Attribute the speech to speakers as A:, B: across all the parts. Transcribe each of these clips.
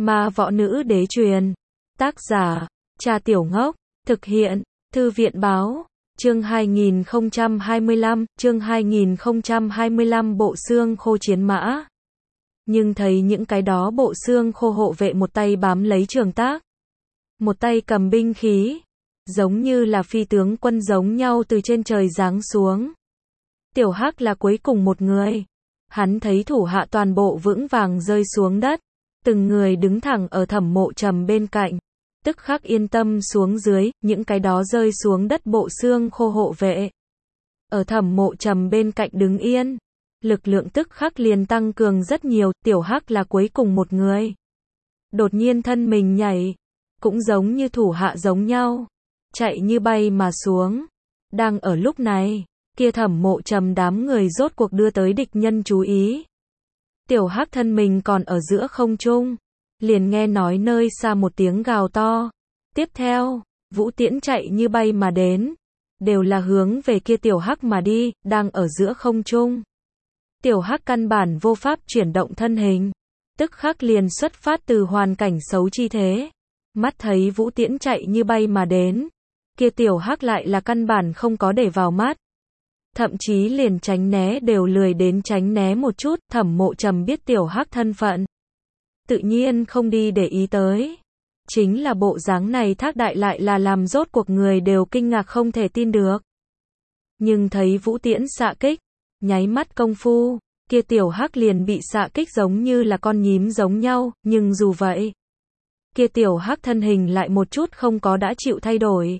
A: Ma Võ Nữ Đế truyền. Tác giả, Cha Tiểu Ngốc. Thực hiện, Thư viện Báo. Chương 2025, bộ xương khô chiến mã. Nhưng thấy những cái đó bộ xương khô hộ vệ một tay bám lấy trường tác, một tay cầm binh khí, giống như là phi tướng quân giống nhau từ trên trời giáng xuống. Tiểu Hắc là cuối cùng một người. Hắn thấy thủ hạ toàn bộ vững vàng rơi xuống đất, từng người đứng thẳng ở Thẩm Mộ Trầm bên cạnh, tức khắc yên tâm xuống dưới, những cái đó rơi xuống đất bộ xương khô hộ vệ. Ở Thẩm Mộ Trầm bên cạnh đứng yên, lực lượng tức khắc liền tăng cường rất nhiều. Tiểu Hắc là cuối cùng một người. Đột nhiên thân mình nhảy, cũng giống như thủ hạ giống nhau, chạy như bay mà xuống. Đang ở lúc này, kia Thẩm Mộ Trầm đám người rốt cuộc đưa tới địch nhân chú ý. Tiểu Hắc thân mình còn ở giữa không trung, liền nghe nói nơi xa một tiếng gào to. Tiếp theo, vũ tiễn chạy như bay mà đến, đều là hướng về kia Tiểu Hắc mà đi, đang ở giữa không trung. Tiểu Hắc căn bản vô pháp chuyển động thân hình, tức khắc liền xuất phát từ hoàn cảnh xấu chi thế. Mắt thấy vũ tiễn chạy như bay mà đến, kia Tiểu Hắc lại là căn bản không có để vào mắt. Thậm chí liền tránh né đều lười đến tránh né một chút. Thẩm Mộ Trầm biết Tiểu Hắc thân phận, tự nhiên không đi để ý tới. Chính là bộ dáng này thác đại lại là làm rốt cuộc người đều kinh ngạc không thể tin được. Nhưng thấy vũ tiễn xạ kích, nháy mắt công phu, kia Tiểu Hắc liền bị xạ kích giống như là con nhím giống nhau. Nhưng dù vậy, kia Tiểu Hắc thân hình lại một chút không có đã chịu thay đổi.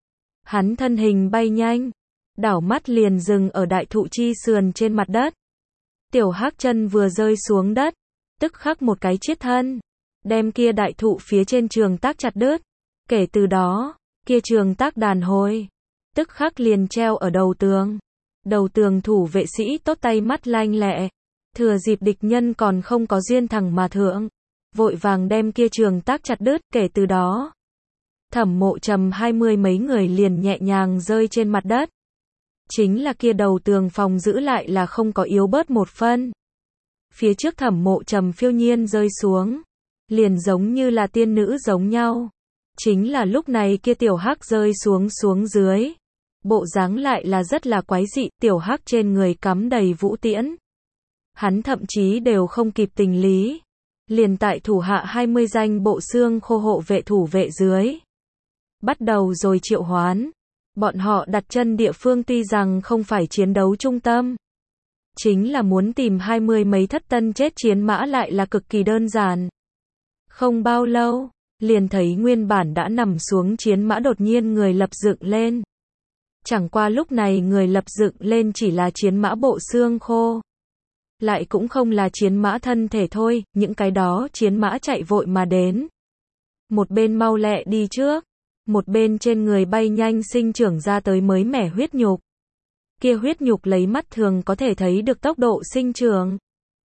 A: Hắn thân hình bay nhanh, đảo mắt liền dừng ở đại thụ chi sườn trên mặt đất. Tiểu Hắc chân vừa rơi xuống đất, tức khắc một cái chiết thân, đem kia đại thụ phía trên trường tác chặt đứt. Kể từ đó, kia trường tác đàn hồi, tức khắc liền treo ở đầu tường. Đầu tường thủ vệ sĩ tốt tay mắt lanh lẹ, thừa dịp địch nhân còn không có duyên thẳng mà thượng, vội vàng đem kia trường tác chặt đứt. Kể từ đó, Thẩm Mộ Trầm 20 mấy người liền nhẹ nhàng rơi trên mặt đất. Chính là kia đầu tường phòng giữ lại là không có yếu bớt một phân. Phía trước Thẩm Mộ Trầm phiêu nhiên rơi xuống, liền giống như là tiên nữ giống nhau. Chính là lúc này kia Tiểu Hắc rơi xuống dưới, bộ dáng lại là rất là quái dị. Tiểu Hắc trên người cắm đầy vũ tiễn, hắn thậm chí đều không kịp tình lý, liền tại thủ hạ 20 danh bộ xương khô hộ vệ thủ vệ dưới, bắt đầu rồi triệu hoán. Bọn họ đặt chân địa phương tuy rằng không phải chiến đấu trung tâm, chính là muốn tìm 20 mấy thất tân chết chiến mã lại là cực kỳ đơn giản. Không bao lâu, liền thấy nguyên bản đã nằm xuống chiến mã đột nhiên người lập dựng lên. Chẳng qua lúc này người lập dựng lên chỉ là chiến mã bộ xương khô, lại cũng không là chiến mã thân thể thôi. Những cái đó chiến mã chạy vội mà đến, một bên mau lẹ đi trước, một bên trên người bay nhanh sinh trưởng ra tới mới mẻ huyết nhục. Kia huyết nhục lấy mắt thường có thể thấy được tốc độ sinh trưởng.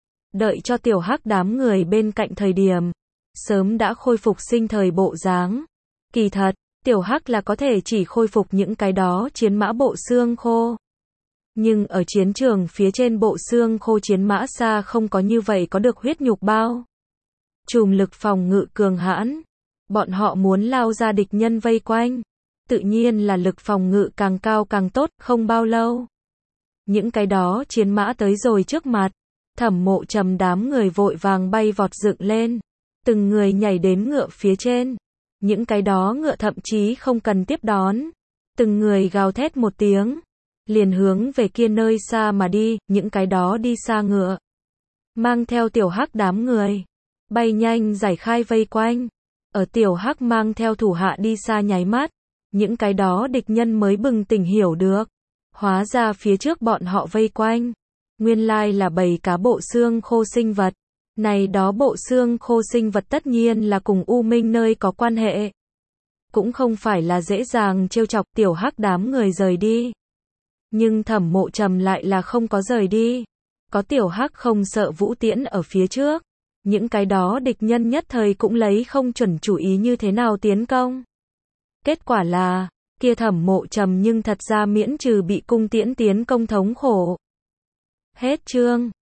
A: Đợi cho Tiểu Hắc đám người bên cạnh thời điểm, sớm đã khôi phục sinh thời bộ dáng. Kỳ thật, Tiểu Hắc là có thể chỉ khôi phục những cái đó chiến mã bộ xương khô. Nhưng ở chiến trường phía trên bộ xương khô chiến mã xa không có như vậy có được huyết nhục bao trùm, lực phòng ngự cường hãn. Bọn họ muốn lao ra địch nhân vây quanh, tự nhiên là lực phòng ngự càng cao càng tốt. Không bao lâu, những cái đó chiến mã tới rồi trước mặt. Thẩm Mộ Trầm đám người vội vàng bay vọt dựng lên, từng người nhảy đến ngựa phía trên. Những cái đó ngựa thậm chí không cần tiếp đón, từng người gào thét một tiếng, liền hướng về kia nơi xa mà đi. Những cái đó đi xa ngựa, mang theo Tiểu Hắc đám người, bay nhanh giải khai vây quanh. Ở Tiểu Hắc mang theo thủ hạ đi xa nháy mắt, những cái đó địch nhân mới bừng tỉnh hiểu được. Hóa ra phía trước bọn họ vây quanh, nguyên lai là bầy cá bộ xương khô sinh vật. Này đó bộ xương khô sinh vật tất nhiên là cùng U Minh nơi có quan hệ. Cũng không phải là dễ dàng trêu chọc. Tiểu Hắc đám người rời đi. Nhưng Thẩm Mộ Trầm lại là không có rời đi. Có Tiểu Hắc không sợ vũ tiễn ở phía trước, những cái đó địch nhân nhất thời cũng lấy không chuẩn chủ ý như thế nào tiến công. Kết quả là, kia Thẩm Mộ Trầm nhưng thật ra miễn trừ bị cung tiễn tiến công thống khổ. Hết chương.